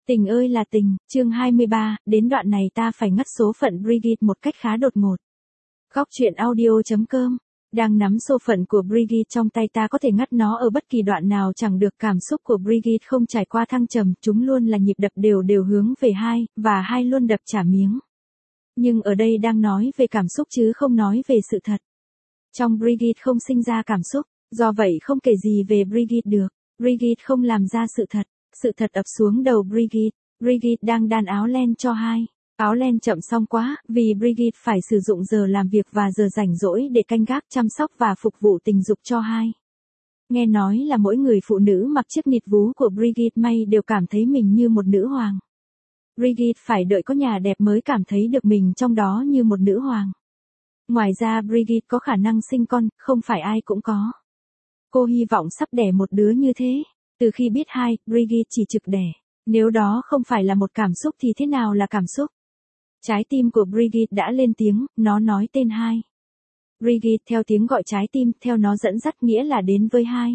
Tình ơi là tình, chương 23, đến đoạn này ta phải ngắt số phận Brigitte một cách khá đột ngột. Góc truyện audio.com. Đang nắm số phận của Brigitte trong tay, ta có thể ngắt nó ở bất kỳ đoạn nào chẳng được. Cảm xúc của Brigitte không trải qua thăng trầm, chúng luôn là nhịp đập đều đều hướng về hai, và hai luôn đập trả miếng. Nhưng ở đây đang nói về cảm xúc chứ không nói về sự thật. Trong Brigitte không sinh ra cảm xúc, do vậy không kể gì về Brigitte được. Brigitte không làm ra sự thật. Sự thật ập xuống đầu Brigitte. Brigitte đang đan áo len cho hai. Áo len chậm xong quá, vì Brigitte phải sử dụng giờ làm việc và giờ rảnh rỗi để canh gác, chăm sóc và phục vụ tình dục cho hai. Nghe nói là mỗi người phụ nữ mặc chiếc nịt vú của Brigitte may đều cảm thấy mình như một nữ hoàng. Brigitte phải đợi có nhà đẹp mới cảm thấy được mình trong đó như một nữ hoàng. Ngoài ra Brigitte có khả năng sinh con, không phải ai cũng có. Cô hy vọng sắp đẻ một đứa như thế. Từ khi biết hai, Brigitte chỉ trực đẻ. Nếu đó không phải là một cảm xúc thì thế nào là cảm xúc? Trái tim của Brigitte đã lên tiếng, nó nói tên hai. Brigitte theo tiếng gọi trái tim, theo nó dẫn dắt nghĩa là đến với hai.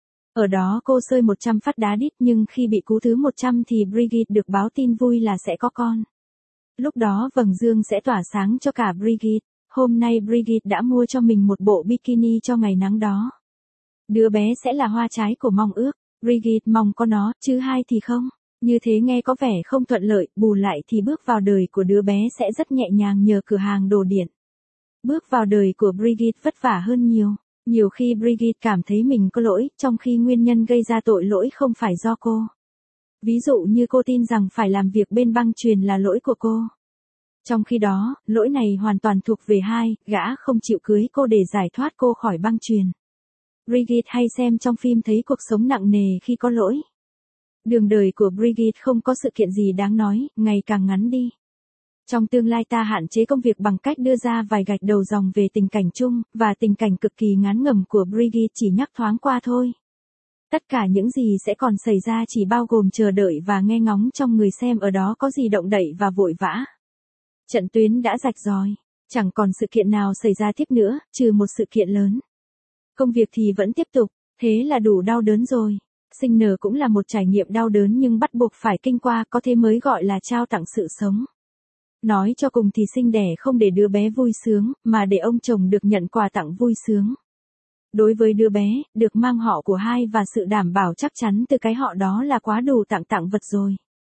Ở đó cô xơi 100 phát đá đít, nhưng khi bị cú thứ 100 thì Brigitte được báo tin vui là sẽ có con. Lúc đó vầng dương sẽ tỏa sáng cho cả Brigitte. Hôm nay Brigitte đã mua cho mình một bộ bikini cho ngày nắng đó. Đứa bé sẽ là hoa trái của mong ước. Brigitte mong có nó, chứ hai thì không. Như thế nghe có vẻ không thuận lợi, bù lại thì bước vào đời của đứa bé sẽ rất nhẹ nhàng nhờ cửa hàng đồ điện. Bước vào đời của Brigitte vất vả hơn nhiều. Nhiều khi Brigitte cảm thấy mình có lỗi, trong khi nguyên nhân gây ra tội lỗi không phải do cô. Ví dụ như cô tin rằng phải làm việc bên băng chuyền là lỗi của cô. Trong khi đó, lỗi này hoàn toàn thuộc về hai, gã không chịu cưới cô để giải thoát cô khỏi băng chuyền. Brigitte hay xem trong phim thấy cuộc sống nặng nề khi có lỗi. Đường đời của Brigitte không có sự kiện gì đáng nói, ngày càng ngắn đi. Trong tương lai ta hạn chế công việc bằng cách đưa ra vài gạch đầu dòng về tình cảnh chung, và tình cảnh cực kỳ ngán ngẩm của Brigitte chỉ nhắc thoáng qua thôi. Tất cả những gì sẽ còn xảy ra chỉ bao gồm chờ đợi và nghe ngóng trong người xem ở đó có gì động đậy và vội vã. Trận tuyến đã rạch ròi, chẳng còn sự kiện nào xảy ra tiếp nữa, trừ một sự kiện lớn. Công việc thì vẫn tiếp tục, thế là đủ đau đớn rồi. Sinh nở cũng là một trải nghiệm đau đớn nhưng bắt buộc phải kinh qua, có thế mới gọi là trao tặng sự sống. Nói cho cùng thì sinh đẻ không để đứa bé vui sướng, mà để ông chồng được nhận quà tặng vui sướng. Đối với đứa bé, được mang họ của hai và sự đảm bảo chắc chắn từ cái họ đó là quá đủ tặng vật rồi.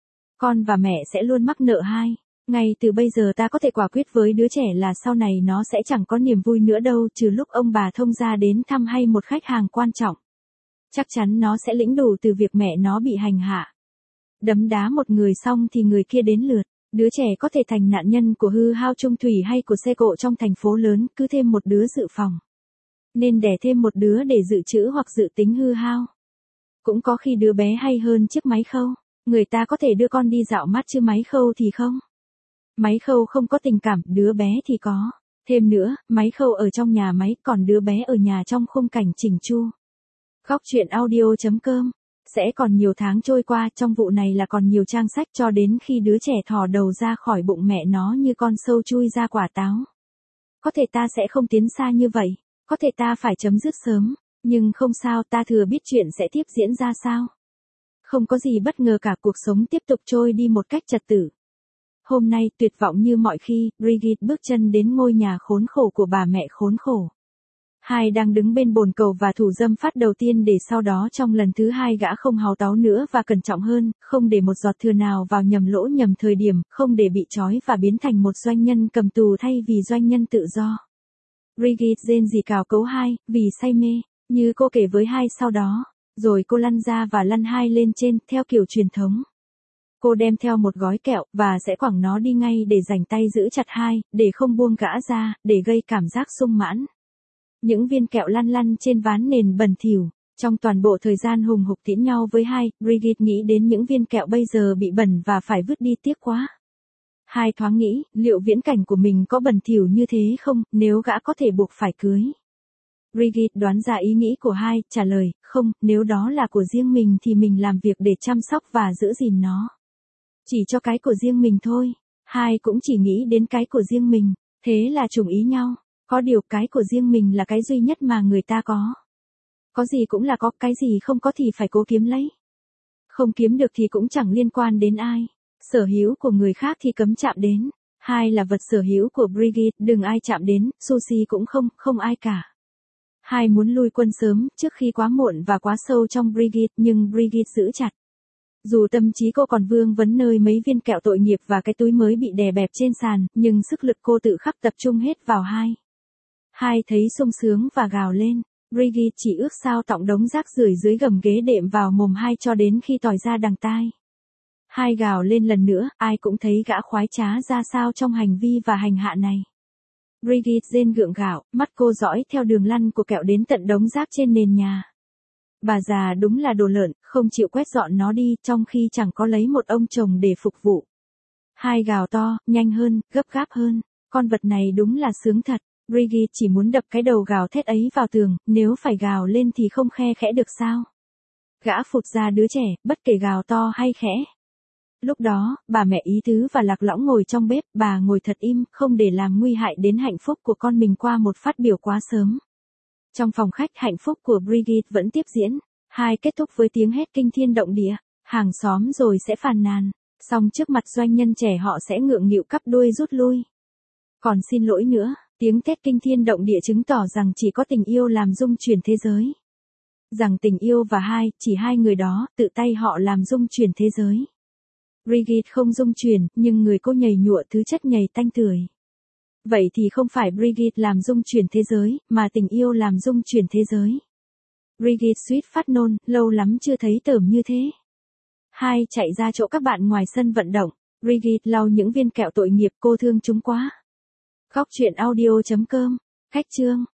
Con và mẹ sẽ luôn mắc nợ hai. Ngay từ bây giờ ta có thể quả quyết với đứa trẻ là sau này nó sẽ chẳng có niềm vui nữa đâu, trừ lúc ông bà thông gia đến thăm hay một khách hàng quan trọng. Chắc chắn nó sẽ lĩnh đủ từ việc mẹ nó bị hành hạ. Đấm đá một người xong thì người kia đến lượt. Đứa trẻ có thể thành nạn nhân của hư hao chung thủy hay của xe cộ trong thành phố lớn, cứ thêm một đứa dự phòng. Nên đẻ thêm một đứa để dự trữ hoặc dự tính hư hao. Cũng có khi đứa bé hay hơn chiếc máy khâu. Người ta có thể đưa con đi dạo mát chứ máy khâu thì không. Máy khâu không có tình cảm, đứa bé thì có. Thêm nữa, máy khâu ở trong nhà máy, còn đứa bé ở nhà trong khung cảnh chỉnh chu. Góc truyện audio.com. Sẽ còn nhiều tháng trôi qua, trong vụ này là còn nhiều trang sách cho đến khi đứa trẻ thò đầu ra khỏi bụng mẹ nó như con sâu chui ra quả táo. Có thể ta sẽ không tiến xa như vậy, có thể ta phải chấm dứt sớm, nhưng không sao, ta thừa biết chuyện sẽ tiếp diễn ra sao. Không có gì bất ngờ cả, cuộc sống tiếp tục trôi đi một cách trật tự. Hôm nay, tuyệt vọng như mọi khi, Brigitte bước chân đến ngôi nhà khốn khổ của bà mẹ khốn khổ. Hai đang đứng bên bồn cầu và thủ dâm phát đầu tiên để sau đó trong lần thứ hai gã không háo táu nữa và cẩn trọng hơn, không để một giọt thừa nào vào nhầm lỗ nhầm thời điểm, không để bị trói và biến thành một doanh nhân cầm tù thay vì doanh nhân tự do. Brigitte rên rỉ cào cấu hai, vì say mê, như cô kể với hai sau đó, rồi cô lăn ra và lăn hai lên trên, theo kiểu truyền thống. Cô đem theo một gói kẹo, và sẽ quẳng nó đi ngay để dành tay giữ chặt hai, để không buông gã ra, để gây cảm giác sung mãn. Những viên kẹo lăn lăn trên ván nền bẩn thỉu. Trong toàn bộ thời gian hùng hục tiễn nhau với hai, Brigitte nghĩ đến những viên kẹo bây giờ bị bẩn và phải vứt đi, tiếc quá. Hai thoáng nghĩ, liệu viễn cảnh của mình có bẩn thỉu như thế không, nếu gã có thể buộc phải cưới. Brigitte đoán ra ý nghĩ của hai, trả lời, không, nếu đó là của riêng mình thì mình làm việc để chăm sóc và giữ gìn nó. Chỉ cho cái của riêng mình thôi. Hai cũng chỉ nghĩ đến cái của riêng mình, thế là trùng ý nhau. Có điều cái của riêng mình là cái duy nhất mà người ta có. Có gì cũng là có, cái gì không có thì phải cố kiếm lấy. Không kiếm được thì cũng chẳng liên quan đến ai. Sở hữu của người khác thì cấm chạm đến. 2 là vật sở hữu của Brigitte, đừng ai chạm đến, sushi cũng không ai cả. 2 muốn lui quân sớm, trước khi quá muộn và quá sâu trong Brigitte, nhưng Brigitte giữ chặt. Dù tâm trí cô còn vương vấn nơi mấy viên kẹo tội nghiệp và cái túi mới bị đè bẹp trên sàn, nhưng sức lực cô tự khắc tập trung hết vào 2. 2 thấy sung sướng và gào lên. Brigitte chỉ ước sao tọng đống rác rưởi dưới gầm ghế đệm vào mồm 2 cho đến khi tỏi ra đằng tai. 2 gào lên lần nữa, ai cũng thấy gã khoái trá ra sao trong hành vi và hành hạ này. Brigitte rên gượng gạo, mắt cô dõi theo đường lăn của kẹo đến tận đống rác trên nền nhà. Bà già đúng là đồ lợn, không chịu quét dọn nó đi, trong khi chẳng có lấy một ông chồng để phục vụ. 2 gào to, nhanh hơn, gấp gáp hơn, con vật này đúng là sướng thật. Brigitte chỉ muốn đập cái đầu gào thét ấy vào tường, nếu phải gào lên thì không khe khẽ được sao. Gã phụt ra đứa trẻ, bất kể gào to hay khẽ. Lúc đó, bà mẹ ý tứ và lạc lõng ngồi trong bếp, bà ngồi thật im, không để làm nguy hại đến hạnh phúc của con mình qua một phát biểu quá sớm. Trong phòng khách, hạnh phúc của Brigitte vẫn tiếp diễn. 2 kết thúc với tiếng hét kinh thiên động địa, hàng xóm rồi sẽ phàn nàn, xong trước mặt doanh nhân trẻ họ sẽ ngượng nghịu cắp đuôi rút lui. Còn xin lỗi nữa, tiếng thét kinh thiên động địa chứng tỏ rằng chỉ có tình yêu làm rung chuyển thế giới. Rằng tình yêu và chỉ 2 người đó, tự tay họ làm rung chuyển thế giới. Brigitte không rung chuyển, nhưng người cô nhầy nhụa thứ chất nhầy tanh tưởi. Vậy thì không phải Brigitte làm rung chuyển thế giới, mà tình yêu làm rung chuyển thế giới. Brigitte suýt phát nôn, lâu lắm chưa thấy tởm như thế. 2 chạy ra chỗ các bạn ngoài sân vận động. Brigitte lau những viên kẹo tội nghiệp, cô thương chúng quá. Góc truyện audio.com. Khách chương.